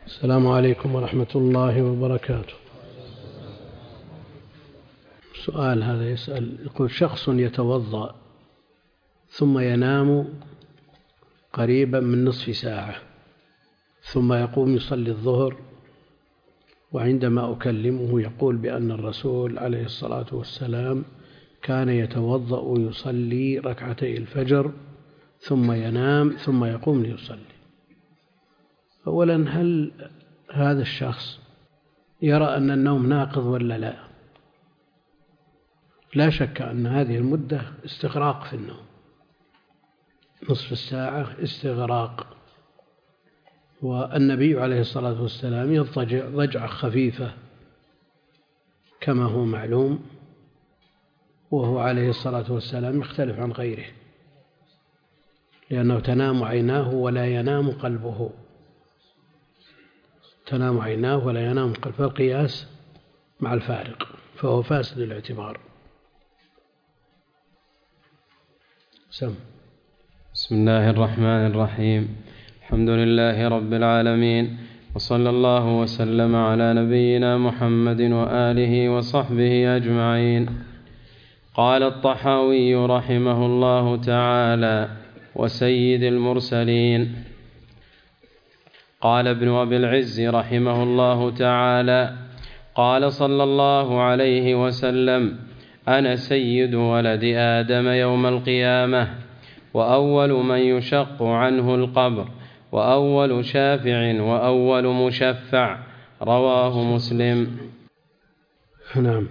السلام عليكم ورحمة الله وبركاته. سؤال هذا يسأل، يقول: شخص يتوضأ ثم ينام قريبا من نصف ساعة ثم يقوم يصلي الظهر، وعندما أكلمه يقول بأن الرسول عليه الصلاة والسلام كان يتوضأ ويصلي ركعتي الفجر ثم ينام ثم يقوم ليصلي. أولا، هل هذا الشخص يرى أن النوم ناقض ولا لا؟ لا شك أن هذه المدة استغراق في النوم، نصف الساعة استغراق، والنبي عليه الصلاة والسلام يضطجع ضجعة خفيفة كما هو معلوم، وهو عليه الصلاة والسلام يختلف عن غيره، لأنه تنام عيناه ولا ينام قلبه، تنام عيناه ولا ينام قلبه، فالقياس مع الفارق فهو فاسد الاعتبار. بسم الله الرحمن الرحيم. الحمد لله رب العالمين، وصلى الله وسلم على نبينا محمد وآله وصحبه أجمعين. قال الطحاوي رحمه الله تعالى: وسيد المرسلين. قال ابن أبي العز رحمه الله تعالى: قال صلى الله عليه وسلم: أنا سيد ولد آدم يوم القيامة، وأول من يشق عنه القبر، وأول شافع وأول مشفع. رواه مسلم. نعم.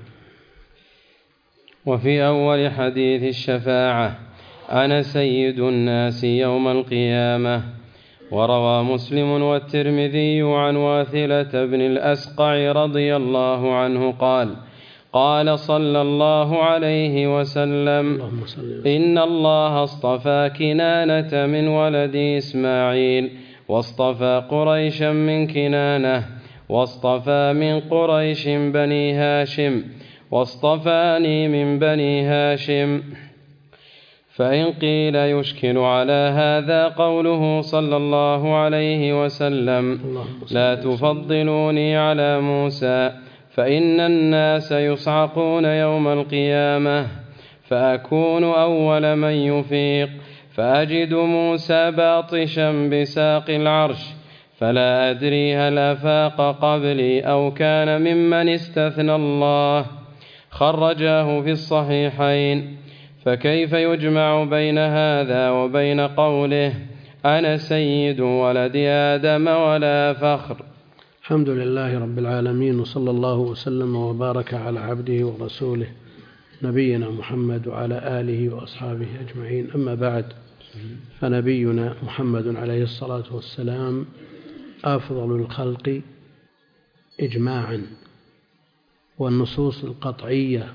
وفي أول حديث الشفاعة: أنا سيد الناس يوم القيامة. وروى مسلم والترمذي عن واثلة بن الأسقع رضي الله عنه قال: قال صلى الله عليه وسلم: إن الله اصطفى كنانة من ولد إسماعيل، واصطفى قريشا من كنانة، واصطفى من قريش بني هاشم، واصطفاني من بني هاشم. فإن قيل يشكل على هذا قوله صلى الله عليه وسلم: لا تفضلوني على موسى، فإن الناس يصعقون يوم القيامة، فأكون أول من يفيق، فأجد موسى باطشا بساق العرش، فلا أدري هل أفاق قبلي أو كان ممن استثنى الله. خرجاه في الصحيحين. فكيف يجمع بين هذا وبين قوله: أنا سيد ولد آدم ولا فخر؟ الحمد لله رب العالمين، وصلى الله وسلم وبارك على عبده ورسوله نبينا محمد وعلى آله وأصحابه أجمعين. أما بعد، فنبينا محمد عليه الصلاة والسلام أفضل الخلق إجماعا، والنصوص القطعية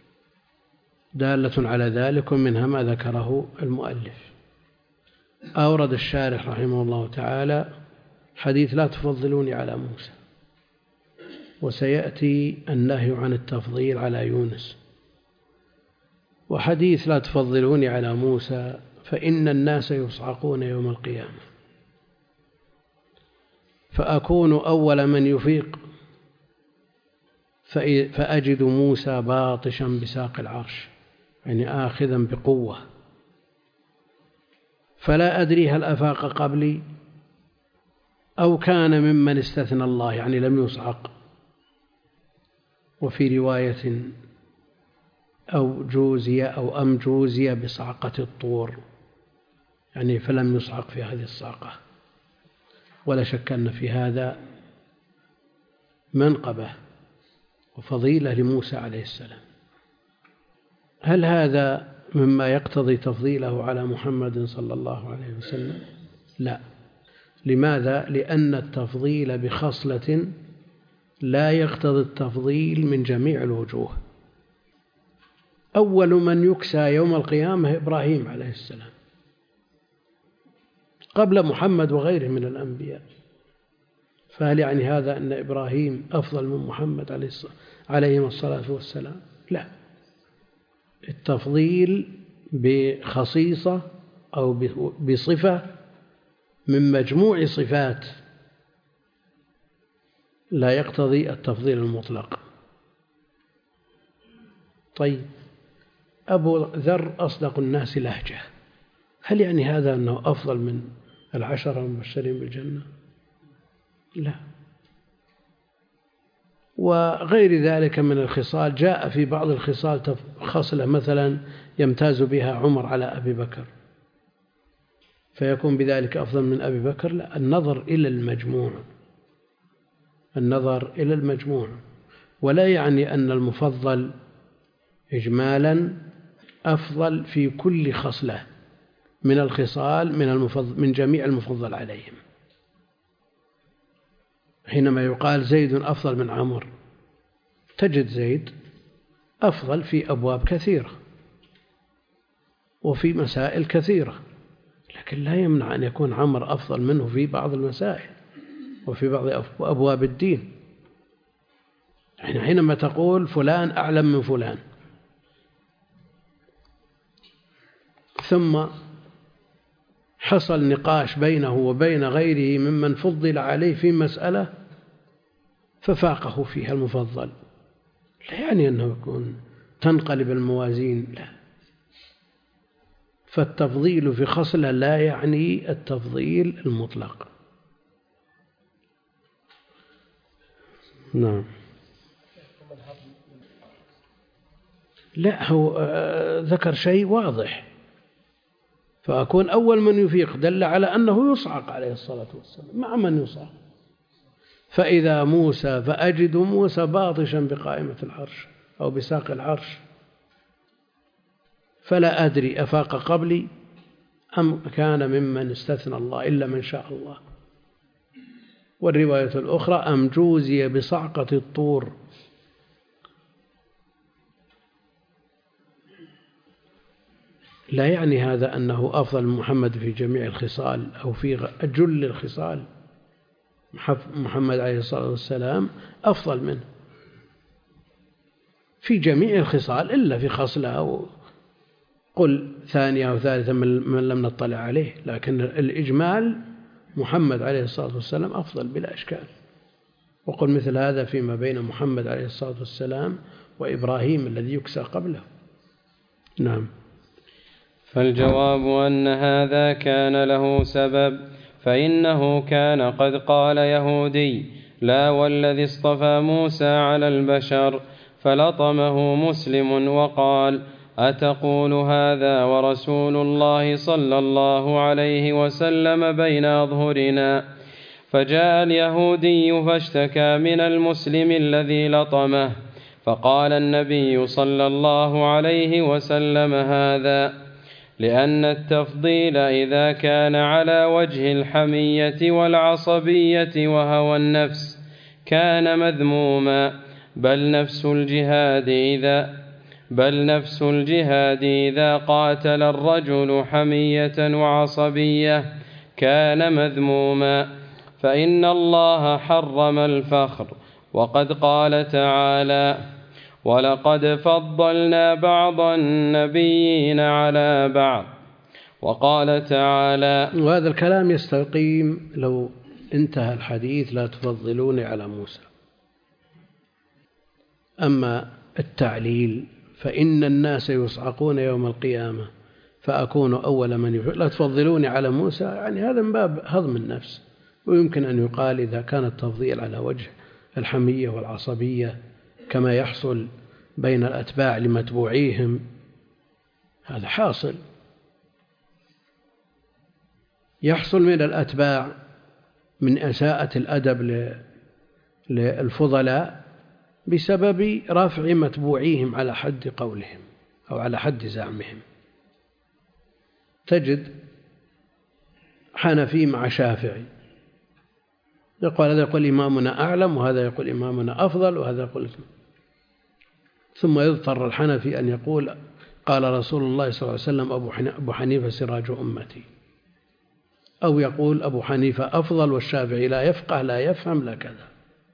دالة على ذلك، ومنها ما ذكره المؤلف. أورد الشارح رحمه الله تعالى حديث لا تفضلوني على موسى، وسيأتي النهي عن التفضيل على يونس، وحديث لا تفضلوني على موسى فإن الناس يصعقون يوم القيامة، فأكون أول من يفيق، فأجد موسى باطشا بساق العرش، يعني آخذا بقوة، فلا أدري هل أفاق قبلي أو كان ممن استثنى الله، يعني لم يصعق. وفي رواية أو جوزي أو أم جوزي بصعقة الطور، يعني فلم يصعق في هذه الصعقة. ولا شك أن في هذا منقبة وفضيلة لموسى عليه السلام. هل هذا مما يقتضي تفضيله على محمد صلى الله عليه وسلم؟ لا. لماذا؟ لأن التفضيل بخصلة لا يقتضي التفضيل من جميع الوجوه. أول من يكسى يوم القيامة إبراهيم عليه السلام قبل محمد وغيره من الأنبياء، فهل يعني هذا أن إبراهيم أفضل من محمد عليه الصلاة والسلام؟ لا. التفضيل بخصيصة أو بصفة من مجموع صفات لا يقتضي التفضيل المطلق. طيب، أبو ذر أصدق الناس لهجة، هل يعني هذا أنه أفضل من 10 المبشرين بالجنة؟ لا. وغير ذلك من الخصال، جاء في بعض الخصال خصلة مثلا يمتاز بها عمر على أبي بكر، فيكون بذلك أفضل من أبي بكر. لا، النظر إلى المجموع، النظر إلى المجموع، ولا يعني أن المفضل إجمالا أفضل في كل خصلة من الخصال من جميع المفضل عليهم. حينما يقال زيد أفضل من عمرو، تجد زيد أفضل في أبواب كثيرة وفي مسائل كثيرة، لكن لا يمنع أن يكون عمرو أفضل منه في بعض المسائل وفي بعض أبواب الدين. حينما تقول فلان أعلم من فلان، ثم حصل نقاش بينه وبين غيره ممن فضل عليه في مسألة ففاقه فيها المفضل، لا يعني أنه يكون تنقلب الموازين، لا. فالتفضيل في خصلة لا يعني التفضيل المطلق. نعم. لا، هو ذكر شيء واضح، فأكون أول من يفيق دل على أنه يصعق عليه الصلاة والسلام مع من يصعق. فإذا موسى فأجد موسى باطشا بقائمة العرش أو بساق العرش، فلا أدري أفاق قبلي أم كان ممن استثنى الله إلا من شاء الله. والرواية الأخرى أم جوزي بصعقة الطور. لا يعني هذا أنه أفضل من محمد في جميع الخصال أو في جل الخصال. محمد عليه الصلاة والسلام أفضل منه في جميع الخصال إلا في خصلة أو قل ثانية أو ثالثة من لم نطلع عليه، لكن الإجمال محمد عليه الصلاة والسلام أفضل بلا إشكال. وقل مثل هذا فيما بين محمد عليه الصلاة والسلام وإبراهيم الذي يكسى قبله. نعم. فالجواب أن هذا كان له سبب، فإنه كان قد قال يهودي: لا والذي اصطفى موسى على البشر، فلطمه مسلم وقال: أتقول هذا ورسول الله صلى الله عليه وسلم بين أظهرنا؟ فجاء اليهودي فاشتكى من المسلم الذي لطمه، فقال النبي صلى الله عليه وسلم: هذا لأن التفضيل إذا كان على وجه الحمية والعصبية وهوى النفس كان مذموما، بل نفس الجهاد إذا قاتل الرجل حمية وعصبية كان مذموما، فإن الله حرم الفخر، وقد قال تعالى: ولقد فضلنا بعض النبيين على بعض. وقال تعالى. وهذا الكلام يستقيم لو انتهى الحديث: لا تفضلوني على موسى. أما التعليل فإن الناس يصعقون يوم القيامة فأكون أول من يفعل. لا تفضلوني على موسى، يعني هذا من باب هضم النفس. ويمكن أن يقال إذا كان التفضيل على وجه الحمية والعصبية كما يحصل بين الأتباع لمتبوعيهم، هذا حاصل، يحصل من الأتباع من إساءة الأدب للفضلاء بسبب رفع متبوعيهم على حد قولهم أو على حد زعمهم. تجد حنفي مع شافعي، يقول هذا يقول إمامنا أعلم وهذا يقول إمامنا أفضل وهذا يقول، ثم يضطر الحنفي أن يقول قال رسول الله صلى الله عليه وسلم أبو حنيفة سراج أمتي، أو يقول أبو حنيفة أفضل والشافعي لا يفقه لا يفهم لا كذا،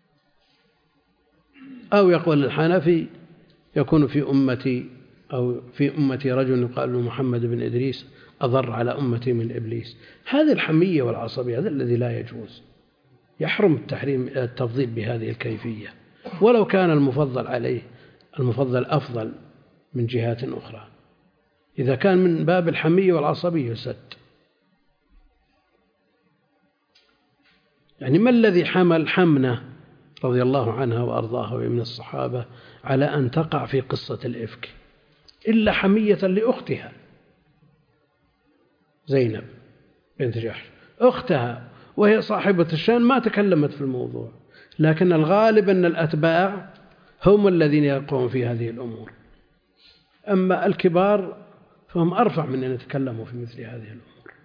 أو يقول الحنفي يكون في أمتي أو في أمتي رجل يقال له محمد بن إدريس أضر على أمتي من إبليس. هذه الحمية والعصبية هذا الذي لا يجوز. يحرم التفضيل بهذه الكيفية، ولو كان المفضل عليه المفضل أفضل من جهات أخرى، إذا كان من باب الحمية والعصبية يسد. يعني ما الذي حمل حمنة رضي الله عنها وأرضاها ومن الصحابة على أن تقع في قصة الإفك إلا حمية لأختها زينب بنت جحش، أختها وهي صاحبة الشأن ما تكلمت في الموضوع، لكن الغالب أن الأتباع هم الذين يقعون في هذه الأمور، أما الكبار فهم أرفع من أن يتكلموا في مثل هذه الأمور.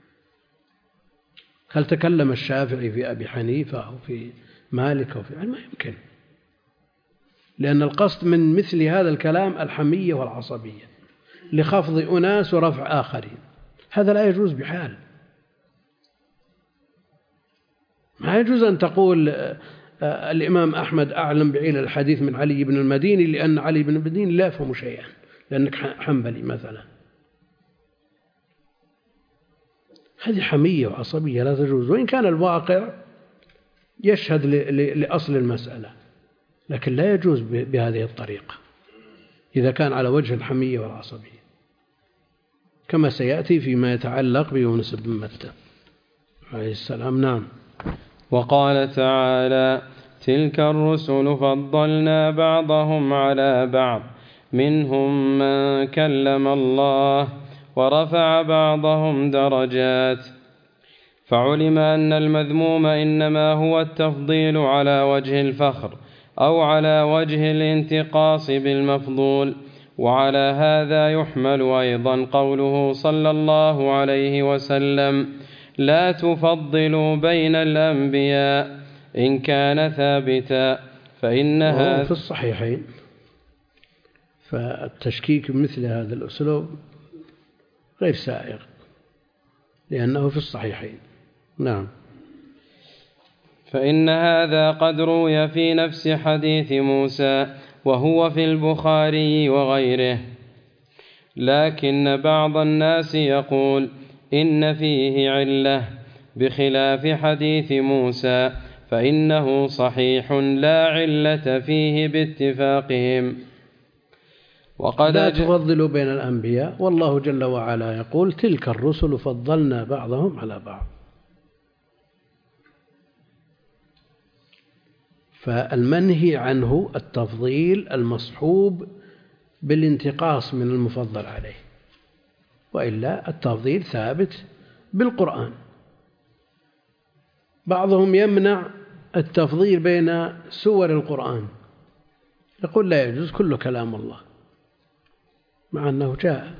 هل تكلم الشافعي في أبي حنيفة أو في مالك أو في ما يمكن، لأن القصد من مثل هذا الكلام الحمية والعصبية لخفض أناس ورفع آخرين، هذا لا يجوز بحال. ما يجوز أن تقول الإمام أحمد أعلم بعلل الحديث من علي بن المديني لأن علي بن المديني لا يفهم شيئا لأنك حنبلي مثلا. هذه حمية وعصبية لا تجوز، وإن كان الواقع يشهد لأصل المسألة، لكن لا يجوز بهذه الطريقة إذا كان على وجه الحمية والعصبية، كما سيأتي فيما يتعلق بيونس بن متى عليه السلام. نعم. وقال تعالى: تلك الرسل فضلنا بعضهم على بعض منهم من كلم الله ورفع بعضهم درجات. فعلم أن المذموم إنما هو التفضيل على وجه الفخر أو على وجه الانتقاص بالمفضول. وعلى هذا يحمل أيضا قوله صلى الله عليه وسلم: لا تفضلوا بين الأنبياء إن كان ثابتا فإنها في الصحيحين. فالتشكيك مثل هذا الأسلوب غير سائغ لأنه في الصحيحين. نعم. فإن هذا قد روي في نفس حديث موسى وهو في البخاري وغيره، لكن بعض الناس يقول إن فيه علة بخلاف حديث موسى فإنه صحيح لا علة فيه باتفاقهم. لا تفضلوا بين الأنبياء، والله جل وعلا يقول: تلك الرسل فضلنا بعضهم على بعض. فالمنهي عنه التفضيل المصحوب بالانتقاص من المفضل عليه، وإلا التفضيل ثابت بالقرآن. بعضهم يمنع التفضيل بين سور القرآن، يقول لا يجوز كل كلام الله، مع أنه جاء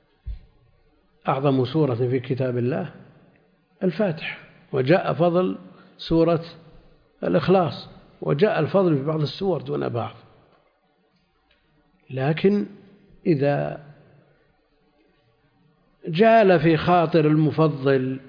أعظم سورة في كتاب الله الفاتحة، وجاء فضل سورة الإخلاص، وجاء الفضل في بعض السور دون بعض. لكن إذا جال في خاطر المفضل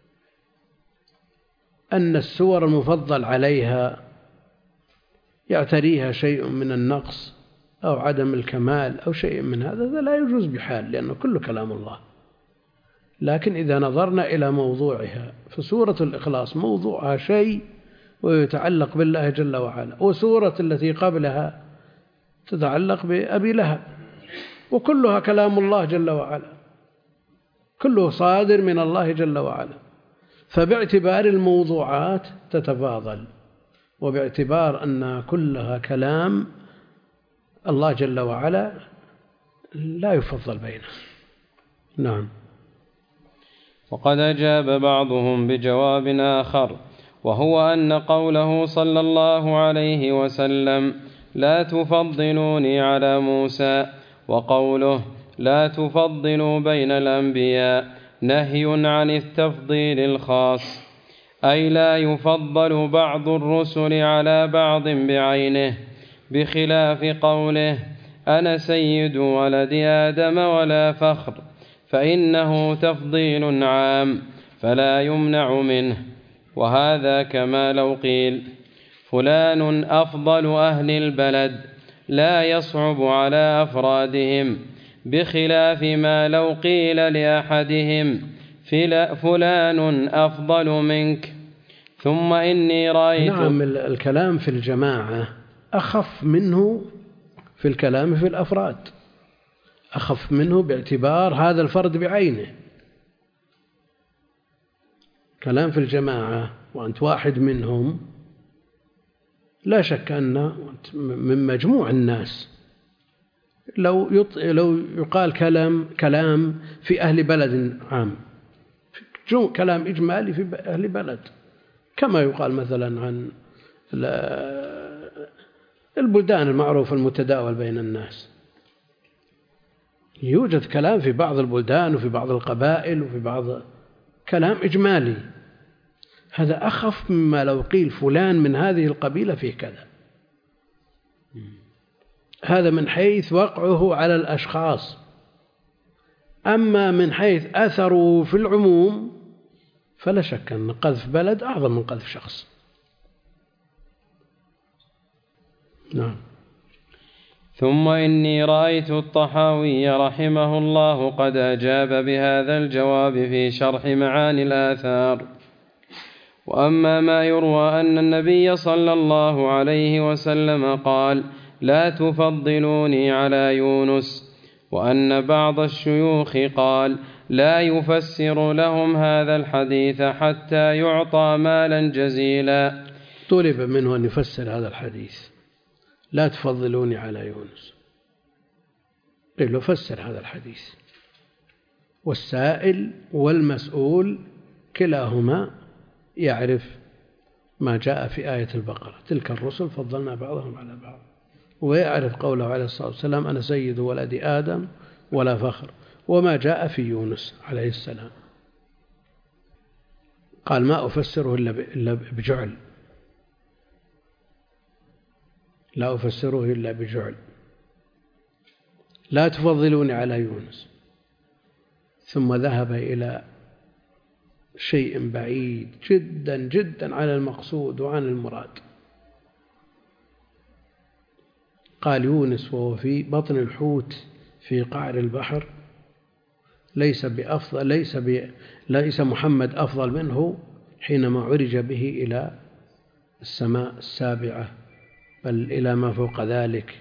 أن السور المفضل عليها يعتريها شيء من النقص أو عدم الكمال أو شيء من هذا لا يجوز بحال، لأنه كل كلام الله. لكن إذا نظرنا إلى موضوعها، فسورة الإخلاص موضوعها شيء ويتعلق بالله جل وعلا، وسورة التي قبلها تتعلق بأبي لهب، وكلها كلام الله جل وعلا، كله صادر من الله جل وعلا. فباعتبار الموضوعات تتفاضل، وباعتبار أن كلها كلام الله جل وعلا لا يفضل بينه. نعم. وقد أجاب بعضهم بجواب آخر، وهو أن قوله صلى الله عليه وسلم: لا تفضلوني على موسى، وقوله: لا تفضلوا بين الأنبياء، نهي عن التفضيل الخاص، أي لا يفضل بعض الرسل على بعض بعينه، بخلاف قوله: أنا سيد ولد آدم ولا فخر، فإنه تفضيل عام فلا يمنع منه. وهذا كما لو قيل فلان أفضل أهل البلد، لا يصعب على أفرادهم، بخلاف ما لو قيل لأحدهم فلان أفضل منك، ثم إني رأيت. نعم، الكلام في الجماعة أخف منه في الكلام في الأفراد، أخف منه باعتبار هذا الفرد بعينه. كلام في الجماعة وأنت واحد منهم لا شك أن من مجموع الناس، لو يقال كلام في أهل بلد عام، كلام إجمالي في أهل بلد، كما يقال مثلا عن البلدان المعروفة المتداول بين الناس، يوجد كلام في بعض البلدان وفي بعض القبائل وفي بعض كلام إجمالي، هذا أخف مما لو قيل فلان من هذه القبيلة فيه كذا. هذا من حيث وقعه على الأشخاص، أما من حيث أثره في العموم فلا شك أن قذف بلد أعظم من قذف شخص. نعم. ثم إني رأيت الطحاوي رحمه الله قد أجاب بهذا الجواب في شرح معاني الآثار. وأما ما يروى أن النبي صلى الله عليه وسلم قال: لا تفضلوني على يونس، وأن بعض الشيوخ قال: لا يفسر لهم هذا الحديث حتى يعطى مالا جزيلا. طلب منه أن يفسر هذا الحديث، لا تفضلوني على يونس، قيل له فسر هذا الحديث. والسائل والمسؤول كلاهما يعرف ما جاء في آية البقرة: تلك الرسل فضلنا بعضهم على بعض، ويعرف قوله عليه الصلاة والسلام: أنا سيد ولد آدم ولا فخر، وما جاء في يونس عليه السلام قال: ما أفسره إلا بجعل، لا أفسره إلا بجعل، لا تفضلوني على يونس. ثم ذهب إلى شيء بعيد جدا جدا عن المقصود وعن المراد، قال: يونس وهو في بطن الحوت في قعر البحر ليس محمد أفضل منه حينما عرج به إلى السماء السابعة، بل إلى ما فوق ذلك.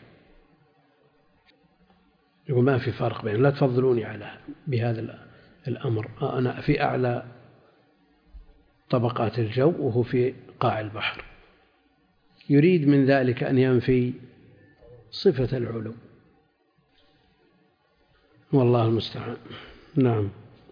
يقول: ما في فرق بين، لا تفضلوني على بهذا الأمر، أنا في أعلى طبقات الجو وهو في قاع البحر. يريد من ذلك أن ينفي صفة العلو، والله المستعان. نعم.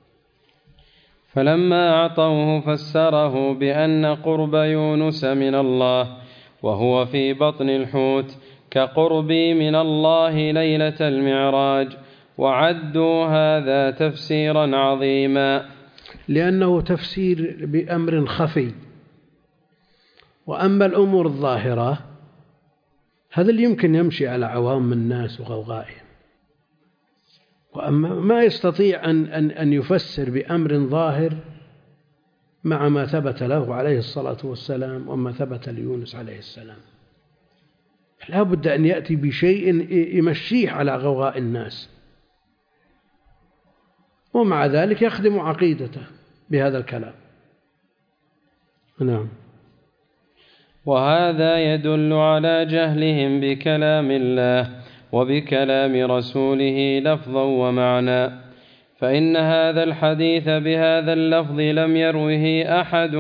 فلما أعطوه فسره بأن قرب يونس من الله وهو في بطن الحوت كقربي من الله ليلة المعراج، وعدوا هذا تفسيرا عظيما، لأنه تفسير بأمر خفي. وأما الأمور الظاهرة هذا اللي يمكن يمشي على عوام الناس وغوغائهم، وأما ما يستطيع أن يفسر بأمر ظاهر مع ما ثبت له عليه الصلاة والسلام وما ثبت ليونس عليه السلام، لا بد أن يأتي بشيء يمشيه على غوغاء الناس، ومع ذلك يخدم عقيدته بهذا الكلام. نعم. وهذا يدل على جهلهم بكلام الله وبكلام رسوله لفظا ومعنى، فإن هذا الحديث بهذا اللفظ لم يروه أحد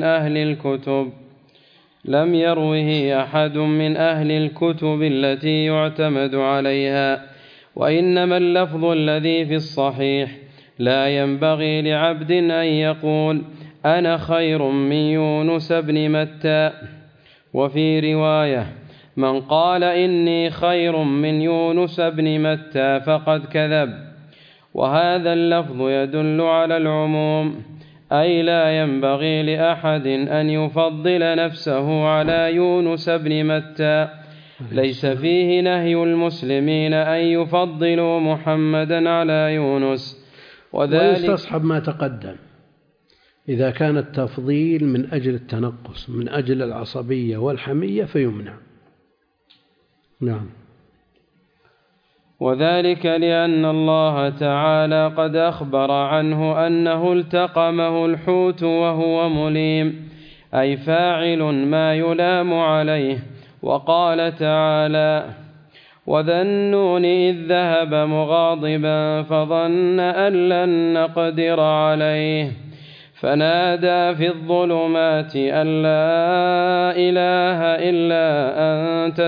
من أهل الكتب التي يعتمد عليها، وإنما اللفظ الذي في الصحيح: لا ينبغي لعبد أن يقول أنا خير من يونس بن متى. وفي رواية: من قال إني خير من يونس بن متى فقد كذب. وهذا اللفظ يدل على العموم، أي لا ينبغي لأحد أن يفضل نفسه على يونس بن متى، ليس فيه نهي المسلمين أن يفضلوا محمدا على يونس. ويستصحب ما تقدم، إذا كان التفضيل من أجل التنقص من أجل العصبية والحمية فيمنع. نعم. وذلك لأن الله تعالى قد أخبر عنه أنه التقمه الحوت وهو مليم، أي فاعل ما يلام عليه. وقال تعالى: وذا النون إذ ذهب مغاضبا فظن أن لن نقدر عليه فنادى في الظلمات أن لا إله إلا أنت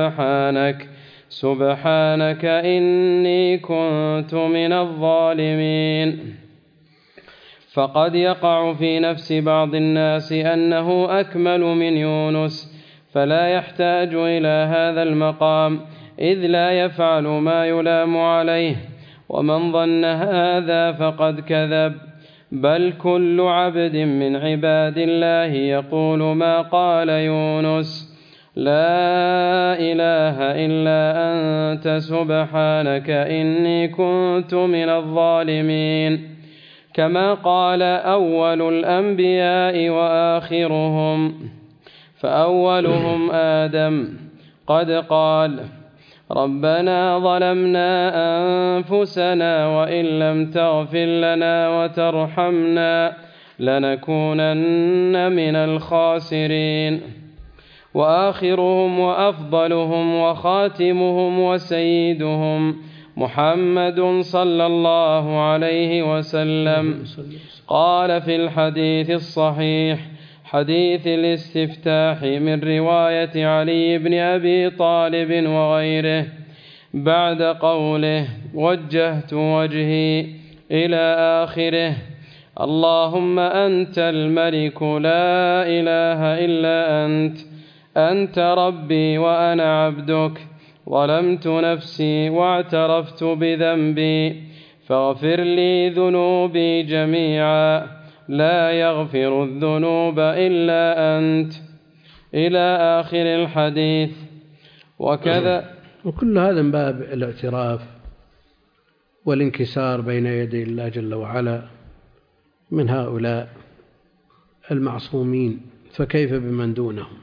سبحانك إني كنت من الظالمين. فقد يقع في نفس بعض الناس أنه أكمل من يونس، فلا يحتاج إلى هذا المقام، إذ لا يفعل ما يلام عليه. ومن ظن هذا فقد كذب، بل كل عبد من عباد الله يقول ما قال يونس: لا إله إلا أنت سبحانك إني كنت من الظالمين. كما قال أول الأنبياء وآخرهم، فأولهم آدم قد قال: ربنا ظلمنا أنفسنا وإن لم تغفر لنا وترحمنا لنكونن من الخاسرين. وآخرهم وأفضلهم وخاتمهم وسيدهم محمد صلى الله عليه وسلم قال في الحديث الصحيح حديث الاستفتاح من رواية علي بن أبي طالب وغيره بعد قوله: وجهت وجهي إلى آخره: اللهم أنت الملك لا إله إلا أنت ربي وأنا عبدك، ظلمت نفسي واعترفت بذنبي، فاغفر لي ذنوبي جميعا، لا يغفر الذنوب إلا أنت، إلى آخر الحديث. وكذا وكل هذا من باب الاعتراف والانكسار بين يدي الله جل وعلا من هؤلاء المعصومين، فكيف بمن دونهم؟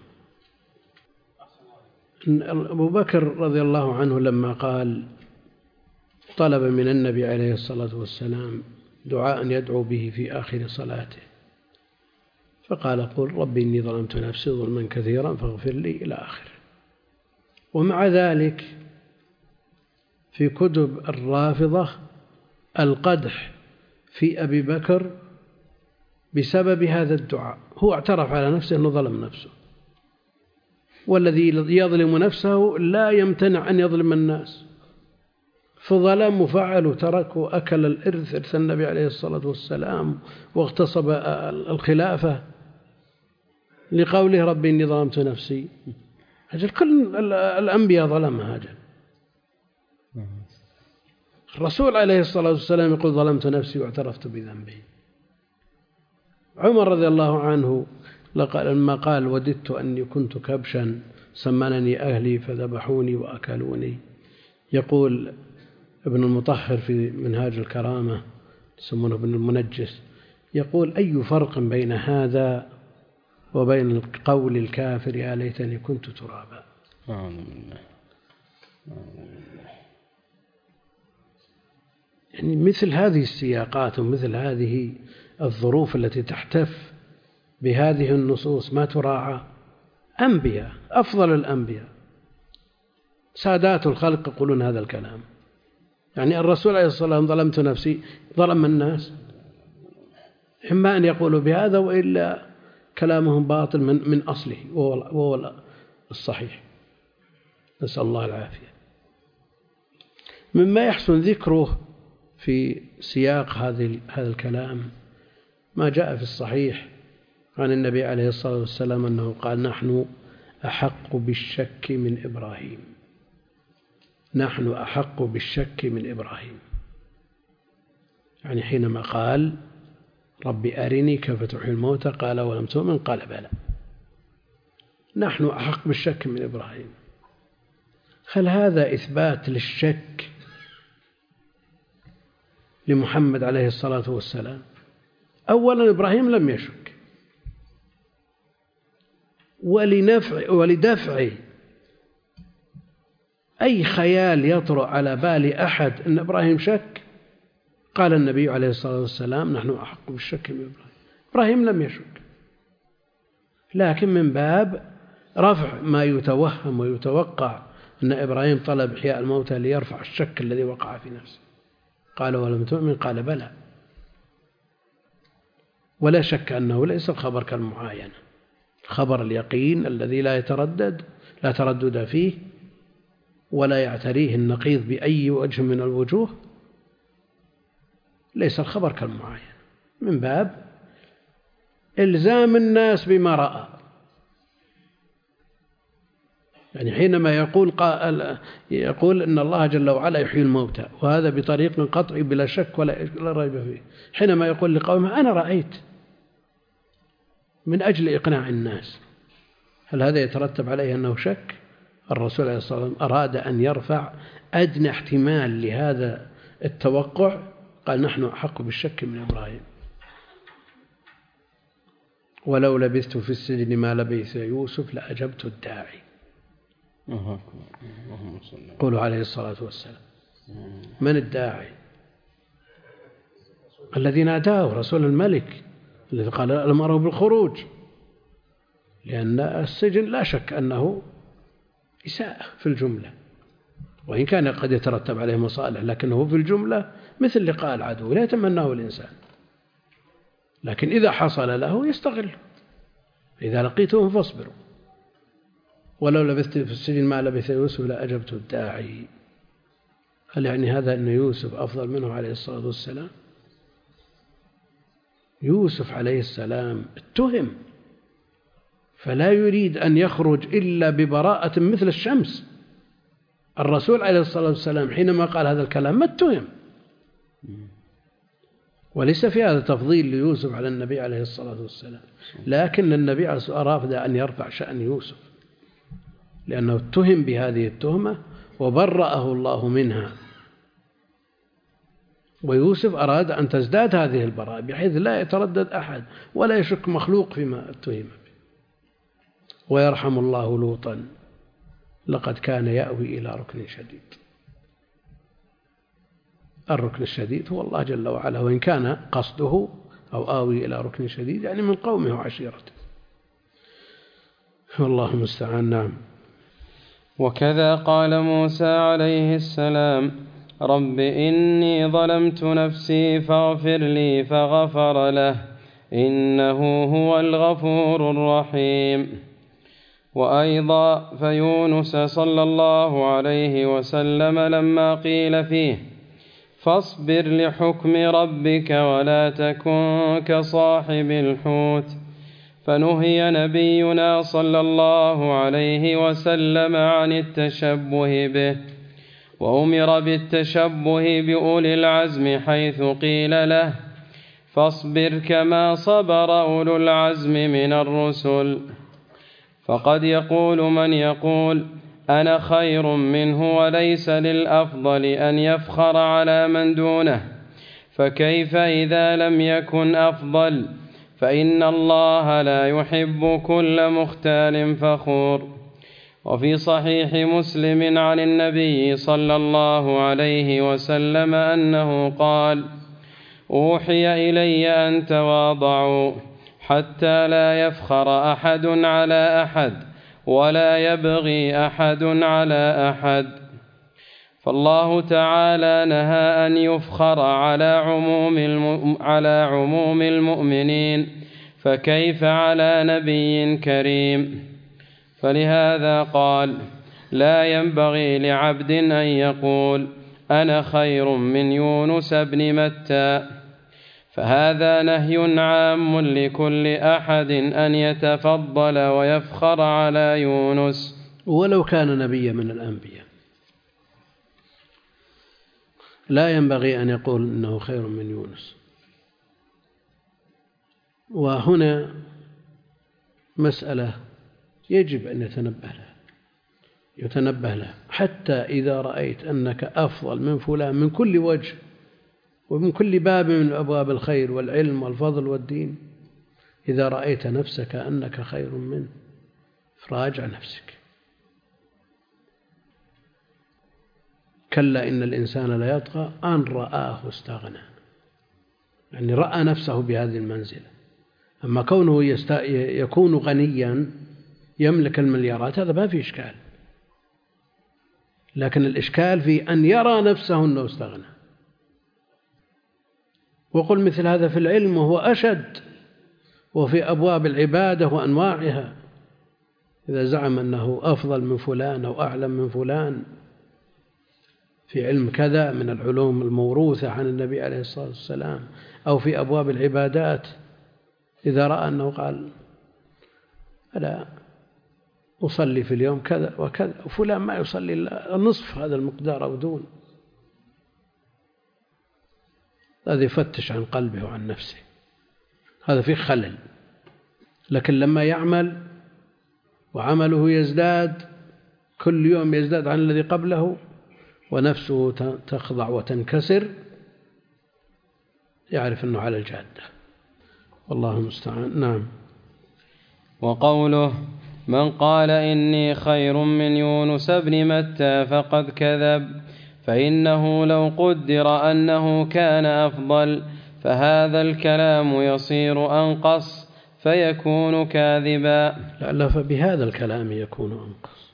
أبو بكر رضي الله عنه لما قال طلب من النبي عليه الصلاة والسلام دعاء يدعو به في آخر صلاته، فقال: قل ربي إني ظلمت نفسي ظلما كثيرا فاغفر لي إلى آخره. ومع ذلك في كتب الرافضة القدح في أبي بكر بسبب هذا الدعاء. هو اعترف على نفسه أنه ظلم نفسه، والذي يظلم نفسه لا يمتنع أن يظلم الناس، فظلم وفعل وترك وأكل إرث النبي عليه الصلاة والسلام واغتصب الخلافة لقوله ربي إني ظلمت نفسي. أجل كل الأنبياء ظلمها. أجل الرسول عليه الصلاة والسلام يقول ظلمت نفسي واعترفت بذنبي. عمر رضي الله عنه لما قال وددت أني كنت كبشا سمنني أهلي فذبحوني وأكلوني، يقول ابن المطهر في منهاج الكرامة يسمونه ابن المنجس، يقول: أي فرق بين هذا وبين قول الكافر يا ليتني كنت ترابا. يعني مثل هذه السياقات ومثل هذه الظروف التي تحتف بهذه النصوص ما تراعى. أنبياء، أفضل الأنبياء، سادات الخلق يقولون هذا الكلام. يعني الرسول عليه الصلاة والسلام ظلمت نفسي، ظلم الناس، إما أن يقولوا بهذا وإلا كلامهم باطل من أصله وهو الصحيح، نسأل الله العافية. مما يحسن ذكره في سياق هذا الكلام ما جاء في الصحيح عن النبي عليه الصلاة والسلام أنه قال: نحن أحق بالشك من إبراهيم، نحن أحق بالشك من إبراهيم. يعني حينما قال ربي أرني كيف تحيي الموتى قال ولم تؤمن قال بلى، نحن أحق بالشك من إبراهيم. هل هذا إثبات للشك لمحمد عليه الصلاة والسلام؟ أولا إبراهيم لم يشك، ولدفع أي خيال يطرأ على بال أحد أن إبراهيم شك قال النبي عليه الصلاة والسلام: نحن أحق بالشك من إبراهيم. إبراهيم لم يشك. لكن من باب رفع ما يتوهم ويتوقع أن إبراهيم طلب إحياء الموتى ليرفع الشك الذي وقع في نفسه. قال ولم تؤمن؟ قال بلى. ولا شك أنه ليس الخبر كالمعاينة، خبر اليقين الذي لا يتردد، لا تردد فيه ولا يعتريه النقيض بأي وجه من الوجوه، ليس الخبر كالمعاينة، من باب إلزام الناس بما رأى. يعني حينما يقول إن الله جل وعلا يحيي الموتى، وهذا بطريق قطعي بلا شك ولا ريب فيه، حينما يقول لقومه أنا رأيت، من أجل إقناع الناس، هل هذا يترتب عليه أنه شك؟ الرسول عليه الصلاة والسلام أراد أن يرفع أدنى احتمال لهذا التوقع، قال نحن أحق بالشك من إبراهيم. ولو لبثت في السجن ما لبث يوسف لأجبت الداعي. قولوا عليه الصلاة والسلام. من الداعي؟ الذي ناداه رسول الملك، الذي قال أمره بالخروج، لأن السجن لا شك أنه إساءة في الجملة، وإن كان قد يترتب عليه مصالح، لكنه في الجملة مثل لقاء العدو لا يتمناه الإنسان، لكن إذا حصل له يستغل. إذا لقيتهم فاصبروا. ولو لبثت في السجن ما لبث يوسف لأجبت الداعي. هل يعني هذا أن يوسف أفضل منه عليه الصلاة والسلام؟ يوسف عليه السلام اتهم، فلا يريد أن يخرج إلا ببراءة مثل الشمس. الرسول عليه الصلاة والسلام حينما قال هذا الكلام ما اتهم، وليس في هذا تفضيل ليوسف على النبي عليه الصلاة والسلام، لكن النبي عليه الصلاة والسلام أراد أن يرفع شأن يوسف، لأنه اتهم بهذه التهمة وبرأه الله منها، ويوسف أراد أن تزداد هذه البراءة بحيث لا يتردد أحد ولا يشك مخلوق فيما اتهم به. ويرحم الله لوطا لقد كان يأوي إلى ركن شديد. الركن الشديد هو الله جل وعلا، وإن كان قصده أو آوي إلى ركن شديد يعني من قومه وعشيرته، والله المستعان. نعم. وكذا قال موسى عليه السلام رب إني ظلمت نفسي فاغفر لي فغفر له إنه هو الغفور الرحيم. وأيضا فيونس صلى الله عليه وسلم لما قيل فيه فاصبر لحكم ربك ولا تكن كصاحب الحوت، فنهي نبينا صلى الله عليه وسلم عن التشبه به، وأمر بالتشبه بأولي العزم حيث قيل له فاصبر كما صبر أولو العزم من الرسل. فقد يقول من يقول أنا خير منه وليس للأفضل أن يفخر على من دونه، فكيف إذا لم يكن أفضل؟ فإن الله لا يحب كل مختال فخور. وفي صحيح مسلم عن النبي صلى الله عليه وسلم أنه قال أوحي إلي أن تواضعوا حتى لا يفخر أحد على أحد ولا يبغي أحد على أحد. فالله تعالى نهى أن يفخر على عموم المؤمنين، فكيف على نبي كريم؟ فلهذا قال لا ينبغي لعبد أن يقول أنا خير من يونس بن متى، فهذا نهي عام لكل أحد أن يتفضل ويفخر على يونس ولو كان نبيا من الأنبياء، لا ينبغي أن يقول إنه خير من يونس. وهنا مسألة يجب أن يتنبه لها حتى إذا رأيت أنك أفضل من فلان من كل وجه ومن كل باب من أبواب الخير والعلم والفضل والدين، إذا رأيت نفسك أنك خير منه فراجع نفسك. كلا إن الإنسان لا يطغى أن رآه استغنى، يعني رأى نفسه بهذه المنزلة، أما كونه يكون غنيا يملك المليارات هذا ما في إشكال، لكن الإشكال في أن يرى نفسه أنه استغنى. وقل مثل هذا في العلم وهو أشد، وفي أبواب العبادة وأنواعها، إذا زعم أنه أفضل من فلان أو أعلم من فلان في علم كذا من العلوم الموروثة عن النبي عليه الصلاة والسلام، أو في أبواب العبادات، إذا رأى أنه قال أنا أصلي في اليوم كذا وكذا وفلان ما يصلي إلا نصف هذا المقدار أو دون، هذا يفتش عن قلبه وعن نفسه، هذا فيه خلل. لكن لما يعمل وعمله يزداد كل يوم، يزداد عن الذي قبله، ونفسه تخضع وتنكسر، يعرف أنه على الجادة، والله المستعان. نعم. وقوله من قال إني خير من يونس بن متى فقد كذب، فإنه لو قدر أنه كان أفضل فهذا الكلام يصير أنقص فيكون كاذبا. لا فبهذا الكلام يكون أنقص.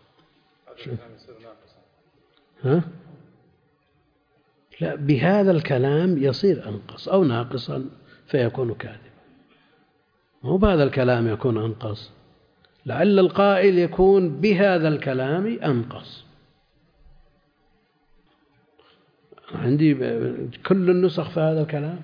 ها؟ لا، بهذا الكلام يصير أنقص أو ناقصا فيكون كاذبا، مو بهذا الكلام يكون أنقص. لعل القائل يكون بهذا الكلام أنقص. عندي كل النسخ في هذا الكلام،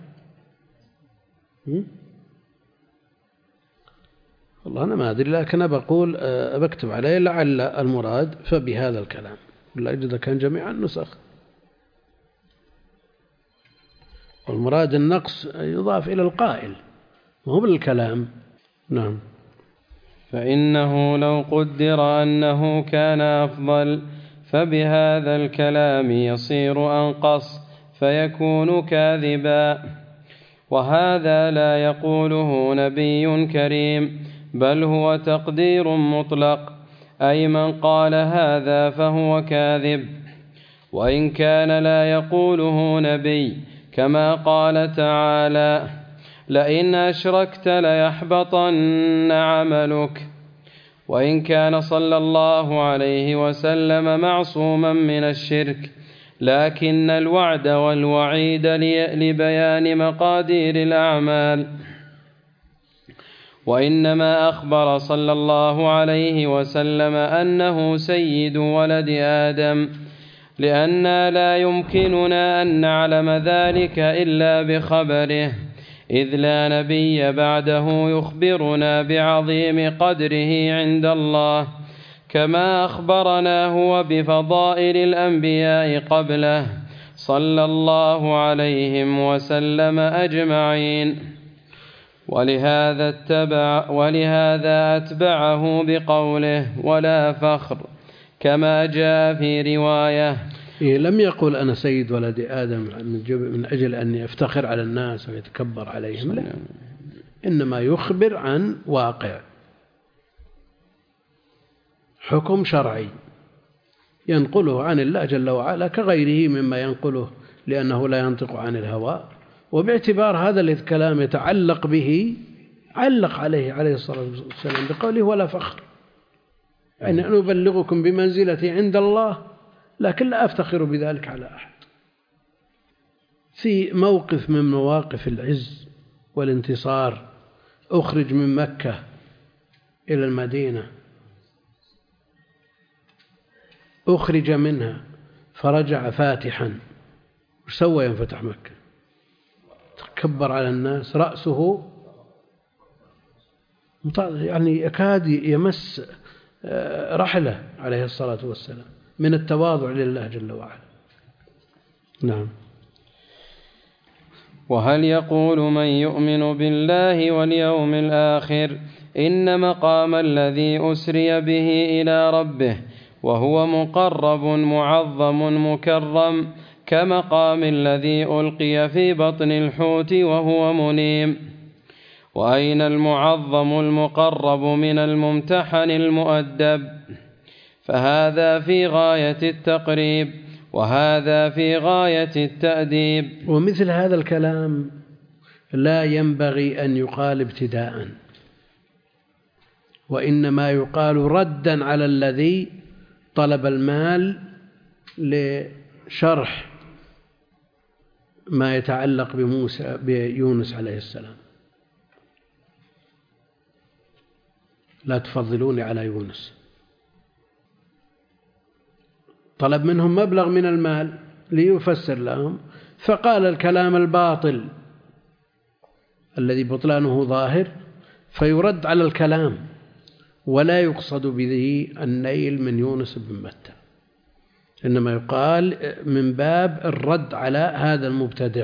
والله أنا ما أدري، لكن بقول بكتب عليه لعل المراد فبهذا الكلام، ولا إذا كان جميع النسخ. والمراد النقص يضاف إلى القائل وهو بالكلام. نعم. فإنه لو قدر أنه كان أفضل فبهذا الكلام يصير أنقص فيكون كاذبا. وهذا لا يقوله نبي كريم، بل هو تقدير مطلق، أي من قال هذا فهو كاذب. وإن كان لا يقوله نبي، كما قال تعالى لئن أشركت ليحبطن عملك. وإن كان صلى الله عليه وسلم معصوما من الشرك، لكن الوعد والوعيد لبيان مقادير الأعمال. وإنما أخبر صلى الله عليه وسلم أنه سيد ولد آدم، لأننا لا يمكننا أن نعلم ذلك إلا بخبره، إذ لا نبي بعده يخبرنا بعظيم قدره عند الله، كما أخبرنا هو بفضائل الأنبياء قبله صلى الله عليهم وسلم أجمعين. ولهذا أتبعه بقوله ولا فخر، كما جاء في رواية. لم يقل أنا سيد ولد آدم من أجل أن يفتخر على الناس ويتكبر عليهم، لا، إنما يخبر عن واقع، حكم شرعي ينقله عن الله جل وعلا كغيره مما ينقله، لأنه لا ينطق عن الهوى. وباعتبار هذا الكلام يتعلق به، علق عليه الصلاة والسلام بقوله ولا فخر، يعني أن أبلغكم بمنزلتي عند الله، لكن لا أفتخر بذلك على أحد. في موقف من مواقف العز والانتصار أخرج من مكة إلى المدينة، أخرج منها فرجع فاتحا، وش سوى يوم فتح مكة؟ تكبر على الناس، رأسه يعني يكاد يمس رحلة عليه الصلاة والسلام من التواضع لله جل وعلا. نعم. وهل يقول من يؤمن بالله واليوم الآخر إن مقام الذي أسري به إلى ربه وهو مقرب معظم مكرم كمقام الذي ألقي في بطن الحوت وهو منيم؟ وأين المعظم المقرب من الممتحن المؤدب؟ فهذا في غاية التقريب وهذا في غاية التأديب. ومثل هذا الكلام لا ينبغي أن يقال ابتداء، وإنما يقال ردا على الذي طلب المال لشرح ما يتعلق بيونس عليه السلام. لا تفضلوني على يونس. طلب منهم مبلغ من المال ليفسر لهم، فقال الكلام الباطل الذي بطلانه ظاهر، فيرد على الكلام، ولا يقصد به النيل من يونس بن متى، إنما يقال من باب الرد على هذا المبتدع.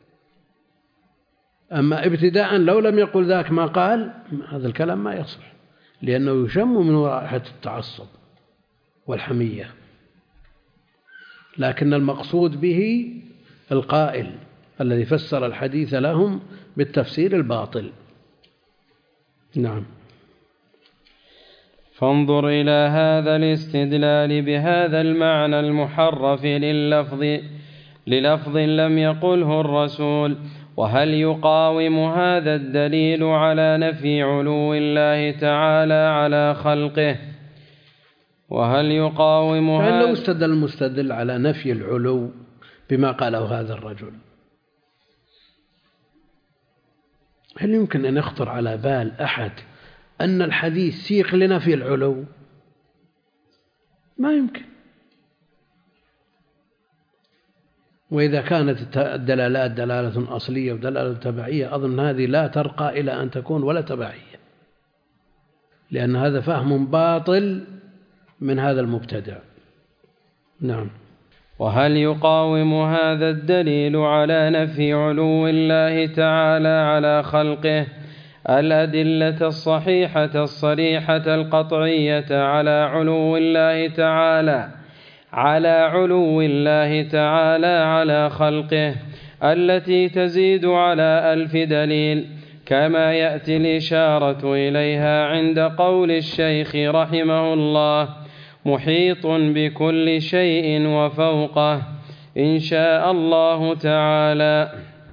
أما ابتداء لو لم يقل ذاك ما قال، هذا الكلام ما يصح، لأنه يشم من رائحة التعصب والحمية. لكن المقصود به القائل الذي فسر الحديث لهم بالتفسير الباطل. نعم. فانظر إلى هذا الاستدلال بهذا المعنى المحرف للفظ لم يقله الرسول. وهل يقاوم هذا الدليل على نفي علو الله تعالى على خلقه؟ وهل يقاوم هذا؟ لو استدل المستدل على نفي العلو بما قاله هذا الرجل، هل يمكن أن يخطر على بال أحد أن الحديث سيق لنفي العلو؟ ما يمكن. وإذا كانت الدلالات دلالة أصلية ودلالة تبعية، أظن هذه لا ترقى إلى أن تكون ولا تبعية، لأن هذا فهم باطل من هذا المبتدع. نعم. وهل يقاوم هذا الدليل على نفي علو الله تعالى على خلقه الأدلة الصحيحة الصريحة القطعية على علو الله تعالى على خلقه التي تزيد على 1000 دليل، كما يأتي الإشارة إليها عند قول الشيخ رحمه الله: محيط بكل شيء وفوقه إن شاء الله تعالى.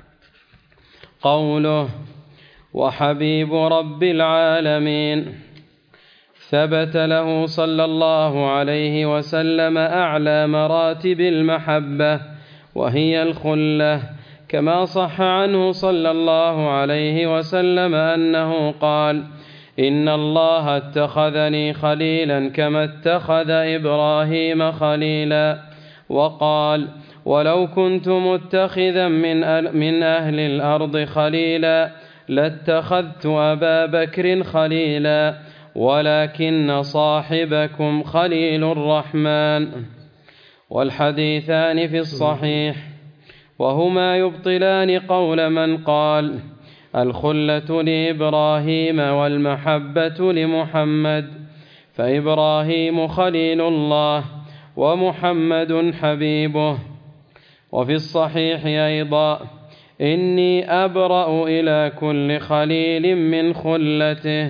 قوله: وحبيب رب العالمين، ثبت له صلى الله عليه وسلم أعلى مراتب المحبة وهي الخلة، كما صح عنه صلى الله عليه وسلم أنه قال: إن الله اتخذني خليلا كما اتخذ إبراهيم خليلا. وقال: ولو كنت متخذا من أهل الأرض خليلا لاتخذت أبا بكر خليلا، ولكن صاحبكم خليل الرحمن. والحديثان في الصحيح، وهما يبطلان قول من قال: الخلة لإبراهيم والمحبة لمحمد، فإبراهيم خليل الله ومحمد حبيبه. وفي الصحيح أيضا: إني أبرأ إلى كل خليل من خلته.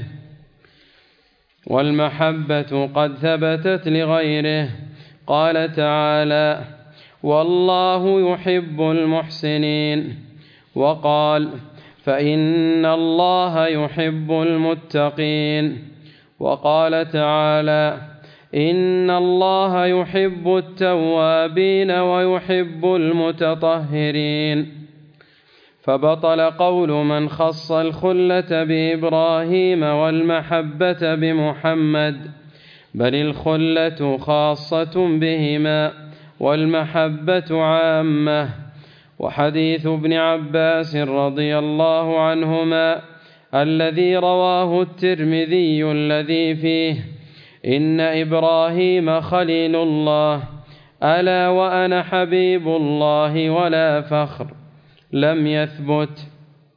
والمحبة قد ثبتت لغيره، قال تعالى: والله يحب المحسنين. وقال: فإن الله يحب المتقين. وقال تعالى: إن الله يحب التوابين ويحب المتطهرين. فبطل قول من خص الخلة بإبراهيم والمحبة بمحمد، بل الخلة خاصة بهما والمحبة عامة. وحديث ابن عباس رضي الله عنهما الذي رواه الترمذي الذي فيه: إن إبراهيم خليل الله، ألا وأنا حبيب الله ولا فخر، لم يثبت.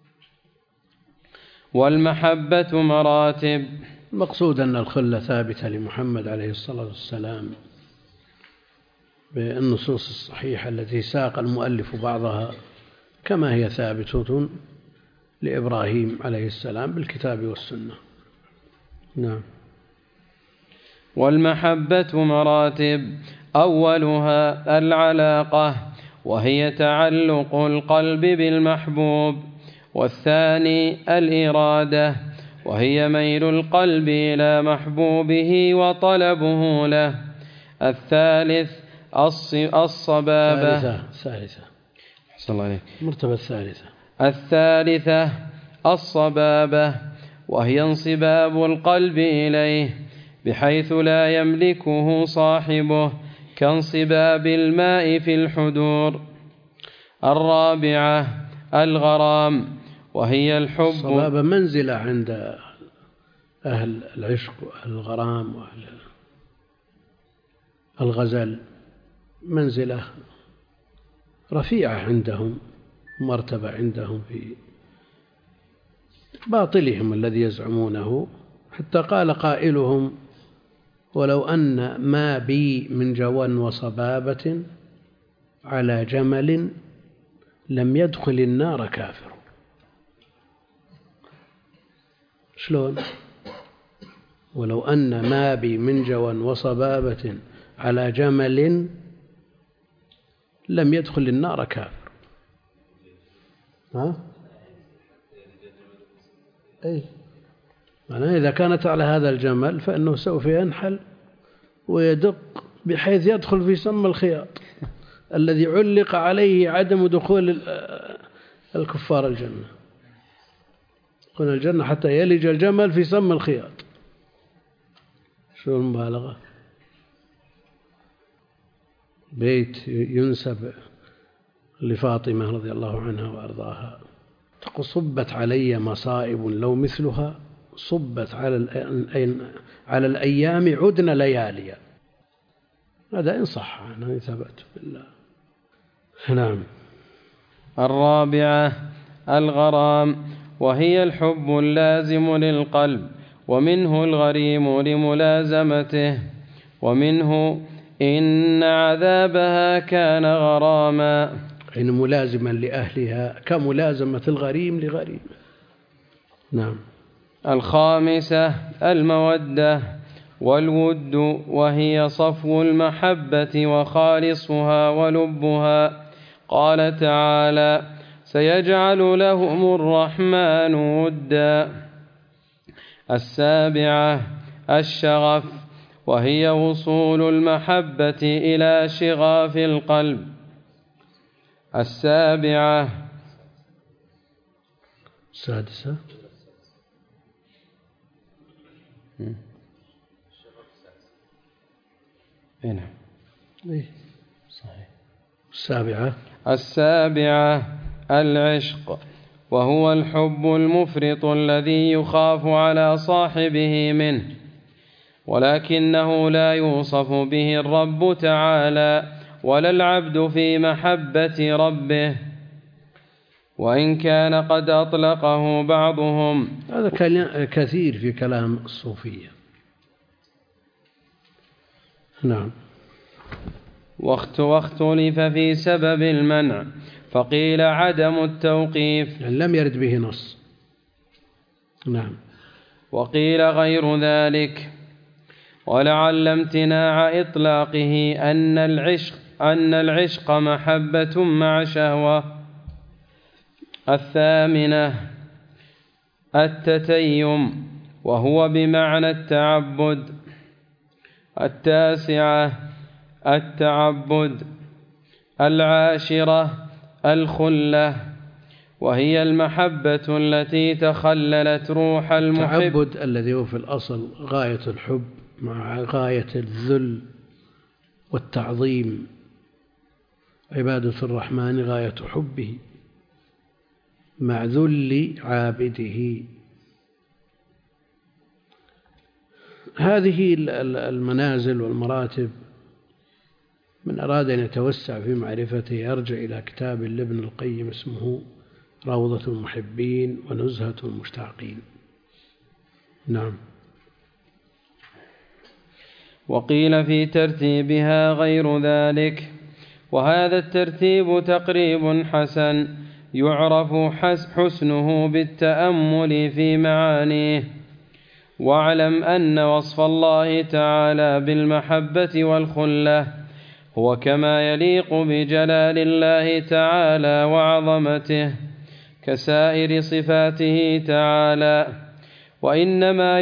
والمحبة مراتب. المقصود أن الخلة ثابتة لمحمد عليه الصلاة والسلام بالنصوص الصحيحة التي ساق المؤلف بعضها، كما هي ثابتة لإبراهيم عليه السلام بالكتاب والسنة. نعم. والمحبة مراتب، أولها العلاقة، وهي تعلق القلب بالمحبوب، والثاني الإرادة، وهي ميل القلب إلى محبوبه وطلبه له. الثالث الصبابة. ثالثة أحسن الله عليك. مرتبة الثالثة. الثالثة الصبابة، وهي انصباب القلب إليه بحيث لا يملكه صاحبه كانصباب الماء في الحدور. الرابعة الغرام، وهي الحب. الصبابة منزلة عند أهل العشق وأهل الغرام وأهل الغزل، منزلة رفيعة عندهم، مرتبة عندهم في باطلهم الذي يزعمونه، حتى قال قائلهم: ولو أن ما بي من جوى وصبابة على جمل لم يدخل النار كافر. شلون؟ ولو أن ما بي من جوى وصبابة على جمل لم يدخل النار كافر. أي معناه إذا كانت على هذا الجمل فإنه سوف ينحل ويدق بحيث يدخل في سم الخياط الذي علق عليه عدم دخول الكفار الجنة. قلنا الجنة حتى يلج الجمل في سم الخياط. شو المبالغة؟ بيت ينسب لفاطمة رضي الله عنها وأرضاها، تقول: صبت علي مصائب لو مثلها صبت على الأيام عدن لياليا. هذا إن صح عنه ثبت بالله. نعم. الرابعة الغرام، وهي الحب اللازم للقلب، ومنه الغريم لملازمته، ومنه إن عذابها كان غراما، إن ملازما لأهلها كملازمة الغريم لغريمه. نعم. الخامسة المودة والود، وهي صفو المحبة وخالصها ولبها. قال تعالى: سيجعل لهم الرحمن ودا. السابعة الشغف، وهي وصول المحبة إلى شغاف القلب. السابعة. السادسة هنا صحيح. السابعة العشق، وهو الحب المفرط الذي يخاف على صاحبه منه، ولكنه لا يوصف به الرب تعالى ولا العبد في محبة ربه، وإن كان قد أطلقه بعضهم. هذا كثير في كلام الصوفية. نعم. واختلف في سبب المنع، فقيل عدم التوقيف، يعني لم يرد به نص. نعم. وقيل غير ذلك، ولعل امتناع إطلاقه أن العشق محبة مع شهوة. الثامنة التتيم، وهو بمعنى التعبد. التاسعة التعبد. العاشرة الخلة، وهي المحبة التي تخللت روح المحب. التعبد الذي هو في الأصل غاية الحب مع غاية الذل والتعظيم. عبادة الرحمن غاية حبه مع ذل عابده. هذه المنازل والمراتب، من أراد أن يتوسع في معرفته يرجع إلى كتاب لابن القيم اسمه روضة المحبين ونزهة المشتاقين. نعم. وقيل في ترتيبها غير ذلك، وهذا الترتيب تقريب حسن يعرف حسنه بالتأمل في معانيه. واعلم أن وصف الله تعالى بالمحبة والخلة هو كما يليق بجلال الله تعالى وعظمته، كسائر صفاته تعالى، وإنما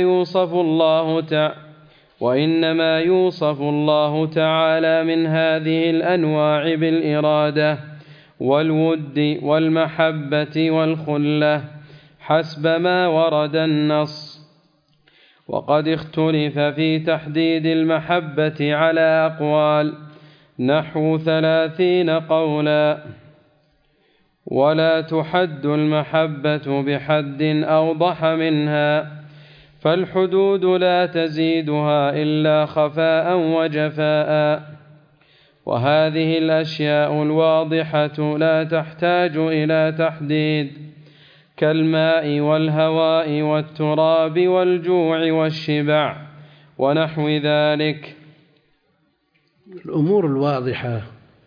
يوصف الله تعالى من هذه الأنواع بالإرادة والود والمحبة والخلة حسب ما ورد النص. وقد اختلف في تحديد المحبة على أقوال نحو 30 قولا، ولا تحد المحبة بحد أوضح منها، فالحدود لا تزيدها إلا خفاء وجفاء. وهذه الأشياء الواضحة لا تحتاج إلى تحديد، كالماء والهواء والتراب والجوع والشبع ونحو ذلك. الأمور الواضحة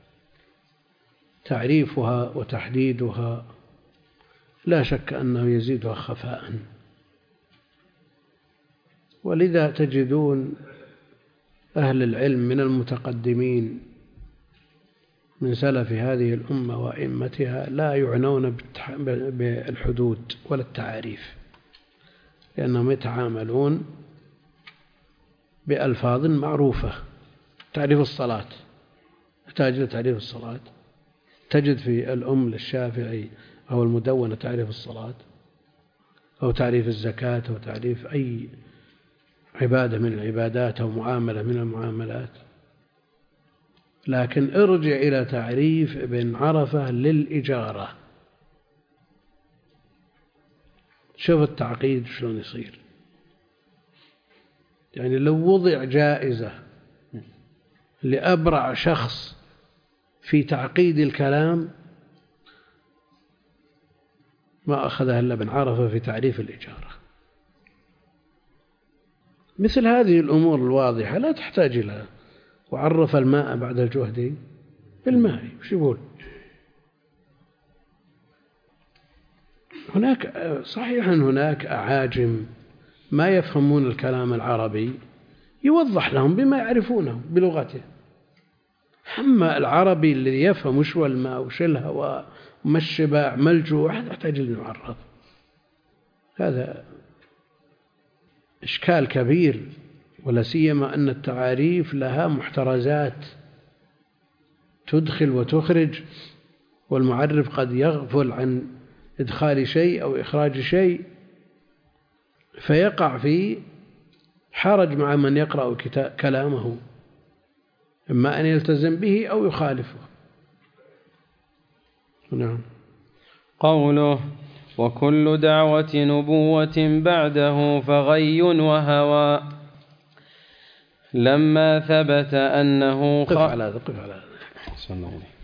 تعريفها وتحديدها لا شك أنه يزيدها خفاء، ولذا تجدون أهل العلم من المتقدمين من سلف هذه الأمة وأئمتها لا يعنون بالحدود ولا التعاريف، لأنهم يتعاملون بألفاظ معروفة. تعريف الصلاة يحتاج إلى تعريف الصلاة، تجد في الأم للشافعي أو المدونة تعريف الصلاة أو تعريف الزكاة أو تعريف أي عبادة من العبادات أو معاملة من المعاملات. لكن ارجع إلى تعريف ابن عرفة للإجارة، شوف التعقيد شلون يصير. يعني لو وضع جائزة لأبرع شخص في تعقيد الكلام ما أخذها إلا ابن عرفة في تعريف الإجارة. مثل هذه الأمور الواضحة لا تحتاج إلى وعرف الماء بعد الجهد بالماء، وش يقول؟ هناك صحيح هناك أعاجم ما يفهمون الكلام العربي، يوضح لهم بما يعرفونه بلغته. أما العربي الذي يفهم وش هو الماء وش الهواء وما الشبع ما الجوع هذا يحتاج أن يعرف. هذا إشكال كبير، ولا سيما أن التعاريف لها محترزات تدخل وتخرج، والمعرف قد يغفل عن إدخال شيء أو إخراج شيء فيقع في حرج مع من يقرأ كلامه، إما أن يلتزم به أو يخالفه. نعم. قوله: وكل دعوة نبوة بعده فغي وهوى، لما ثبت أنه قف على هذا.